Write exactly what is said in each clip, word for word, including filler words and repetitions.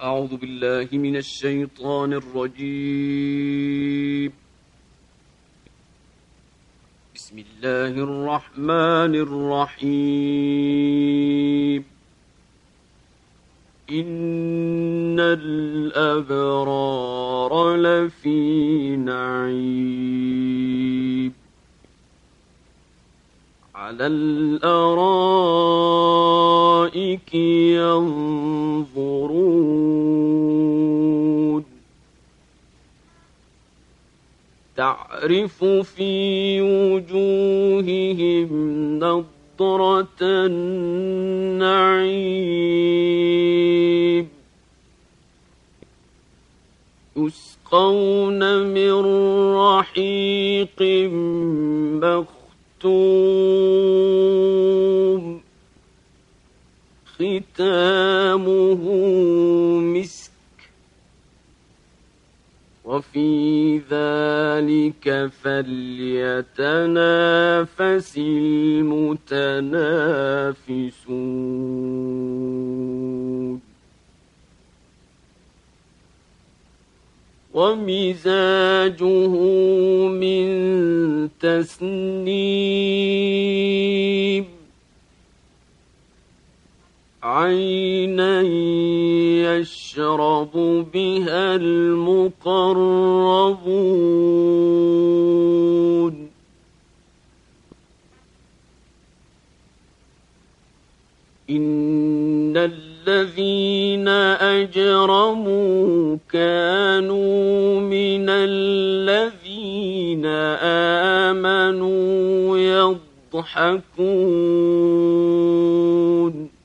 أعوذ بالله من الشيطان الرجيم. بسم الله الرحمن الرحيم. إن الأبرار لفي نعيم على الأرائك ينظرون تعرف في وجوههم نضرة النعيم يسقون من رحيق مختوم ختامه مسك وفي ذلك فليتنافس المتنافسون ومزاجه من تسنيم عينا يشرب بها المقربون إن الذين أجرموا كانوا من الذين آمنوا يضحكون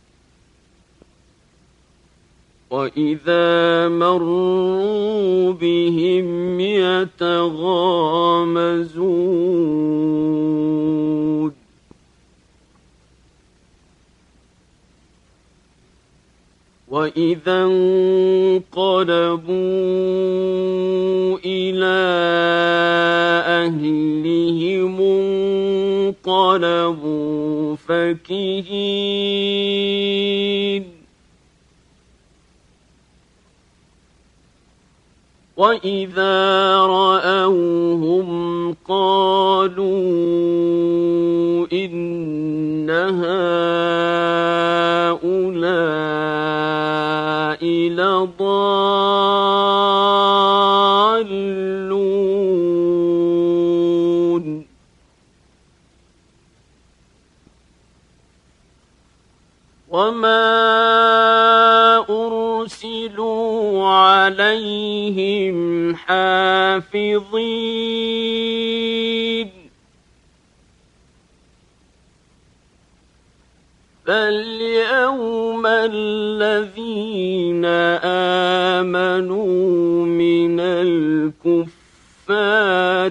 وإذا مروا بهم يتغامزون وإذا انقلبوا إلى أهلهم انقلبوا فكهين وإذا رأوهم قالوا إن هؤلاء لضالون وما أرسلوا عليهم حافظين فاليوم الذين آمنوا من الكفار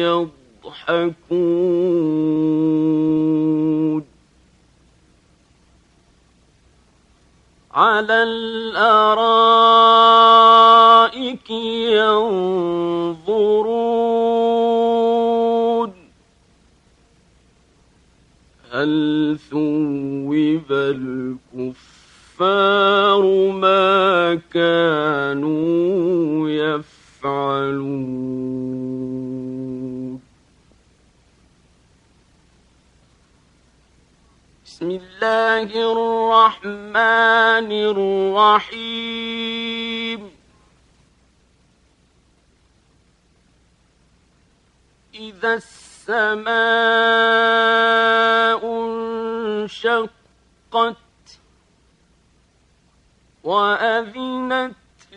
يضحكون على الأرائك ينظرون هل ثوب الكفار ما كانوا يفعلون بسم الله الرحمن الرحيم إذا السماء انشقت وأذنت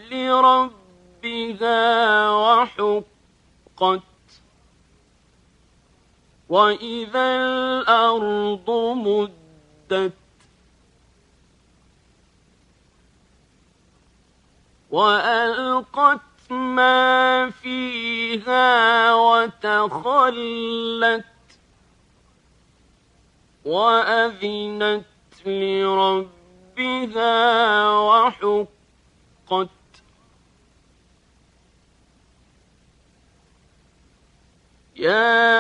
لربها وحقت وإذا الأرض مدت وألقت ما فيها وتخلت وأذنت لربها وحقت يا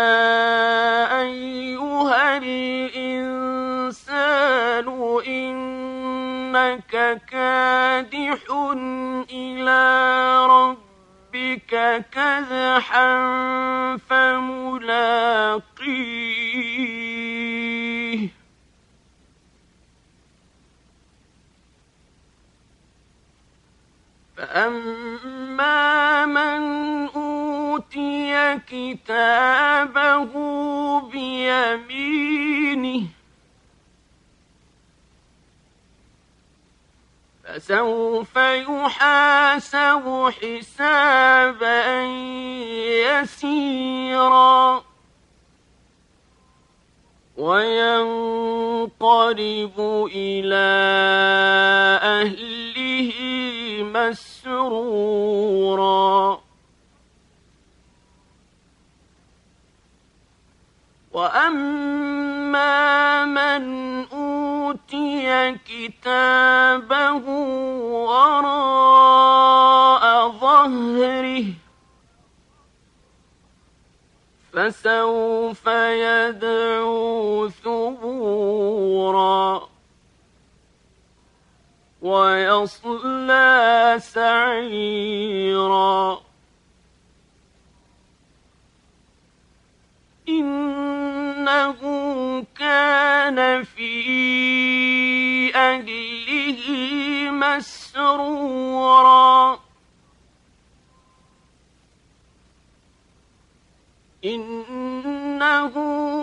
أيها الإنسان إن إنك كادح إلى ربك كدحا فملاقيه فأما من أوتي كتابه بيمينه فسوف يحاسب حسابا يسيرا وينقلب إلى أهله مسرورا وأما من أوتي كتابه وراء ظهره فسوف يدعو ثبورا ويصلى سعيرا إنه كان في أهله مسرورا إنه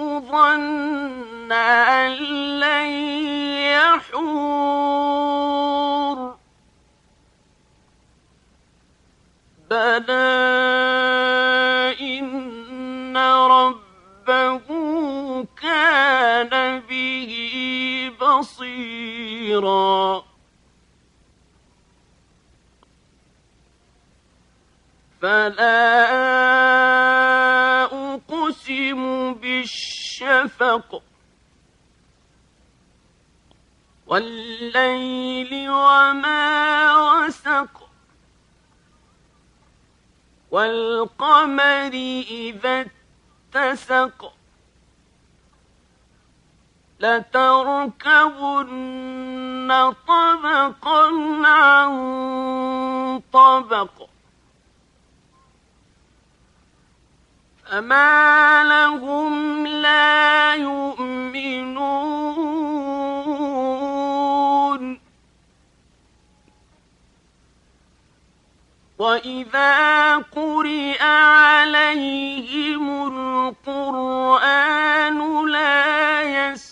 ظن أن لن يحور بلى إن ربه كان به بصيرا فلا أقسم بالشفق والليل وما وسق والقمر إذا اتسق لتركبن طبقا عن طبق فما لهم لا يؤمنون وإذا قرئ عليهم القرآن لا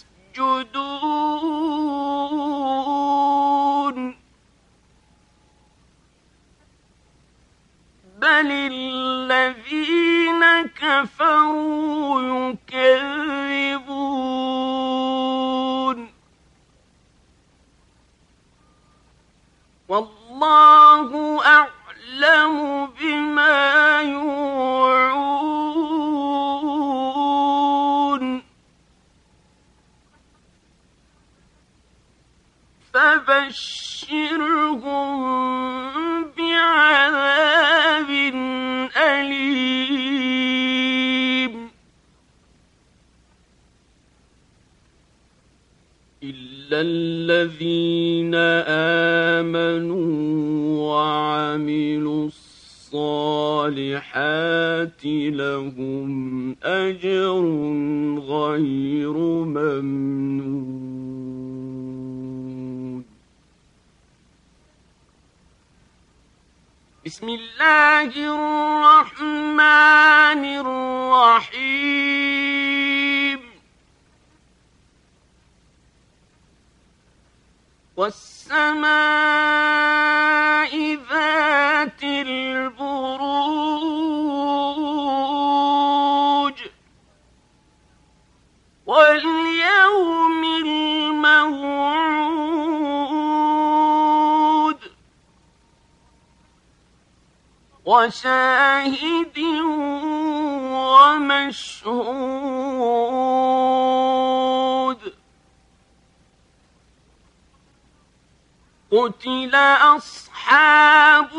يسجدون بل الذين كفروا يكذبون والله أعلم بما يوعون فبشرهم بعذاب أليم إلا الذين آمنوا وعملوا الصالحات لهم أجر غير ممنون. بسم الله الرحمن الرحيم. والسماء ذات البروج واليوم الموعود وشاهد ومشهود. قتل أصحاب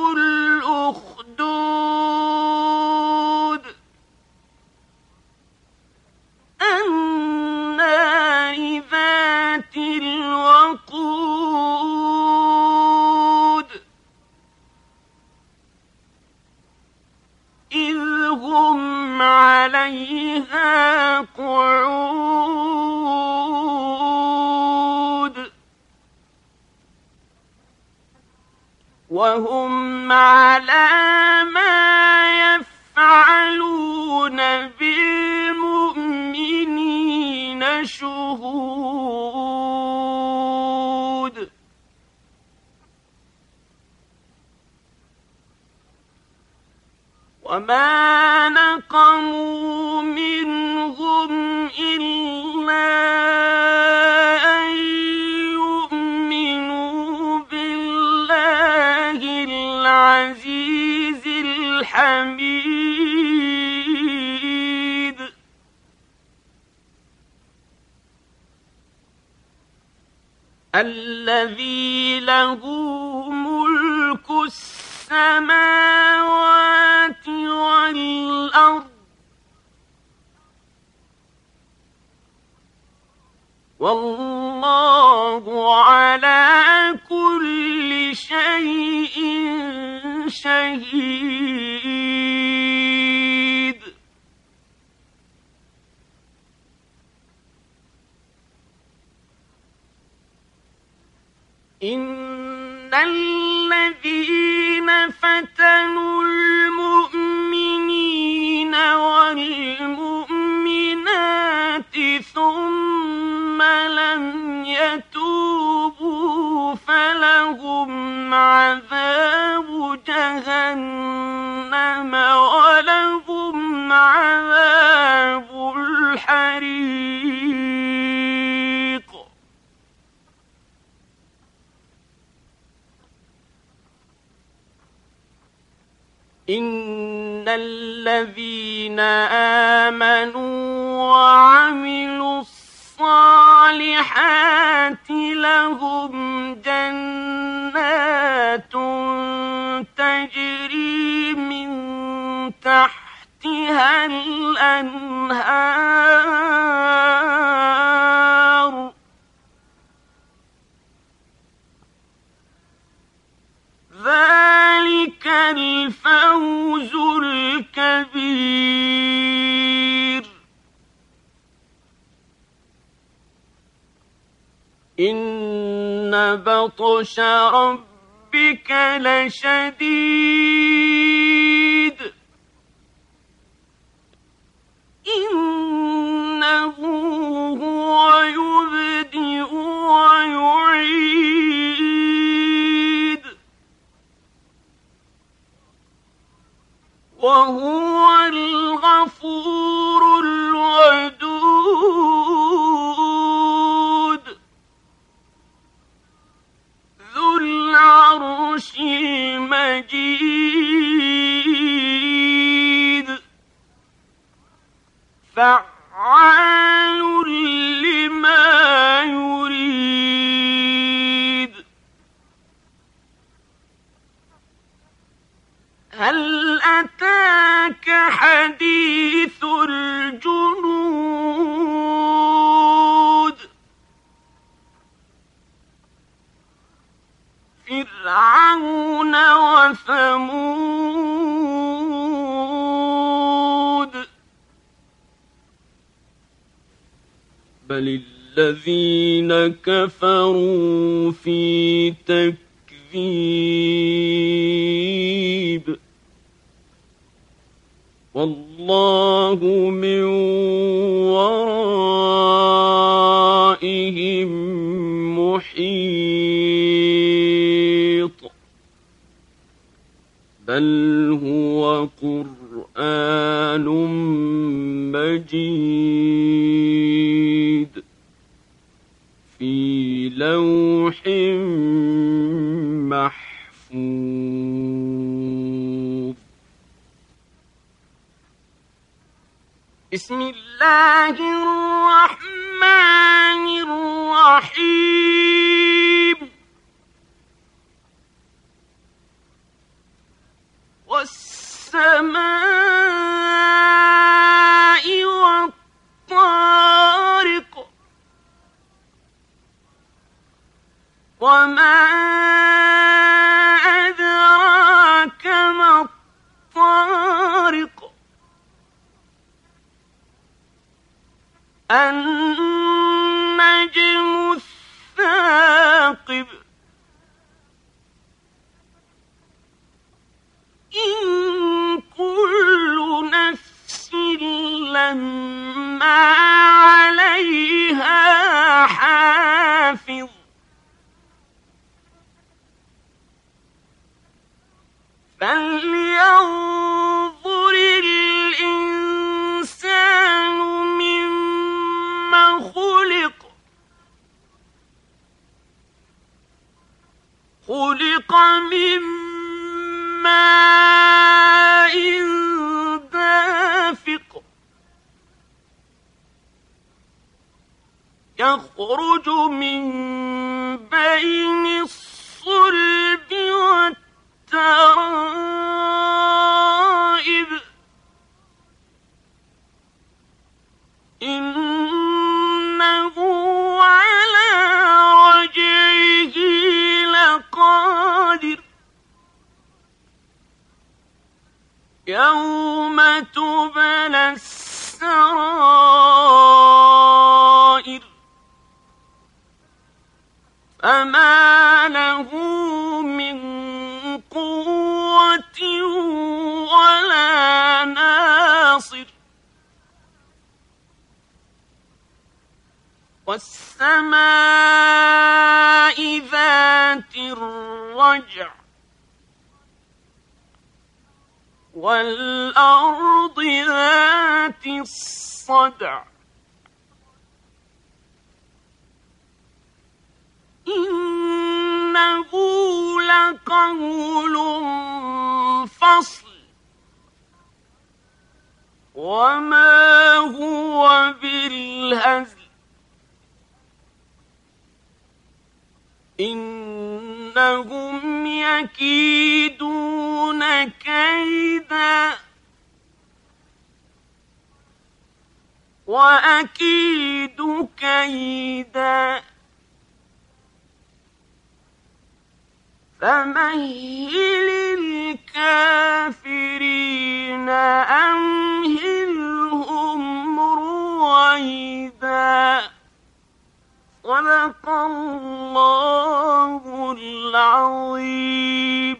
الأخدود النار ذات الوقود وهم على ما يفعلون بالمؤمنين شهود وما نقموا منهم إلا أن يؤمنوا بالله العزيز الحميد الذي له ملك السماوات والأرض والله على كل شيء شهيد إن الذين فتنوا المؤمنين والمؤمنات ثم لم يتوبوا فلهم عذاب جهنم ولهم عذاب الحريق إن الذين آمنوا وعملوا الصالحات لهم جنات تجري من تحتها الأنهار ذلك الفوز الكبير إن بطش ربك لشديد إنه هو يبدئ ويعيد وهو الغفور الودود ذو العرش المجيد فعال لما يريد هل أتاك حديث الجنود فرعون وثمود بل الذين كفروا في تكذيب والله من ورائهم محيط بل هو قرآن مجيد في لوح محفوظ بسم الله الرحمن الرحيم والسماء والطارق وما أدراك ما الطارق النجم الثاقب ما عليها حافظ فلينظر الإنسان مما خلق خلق من ماء دافق يخرج من بين الصلب والترائب إنه على رجعه لقادر يوم تبلى السرائر فما له من قوة ولا ناصر والسماء ذات الرجع والأرض ذات الصدع إنه لقول فصل وما هو بالهزل إنهم يكيدون كيدا وأكيد كيدا فمهل الكافرين أمهلهم رويدا صدق الله العظيم.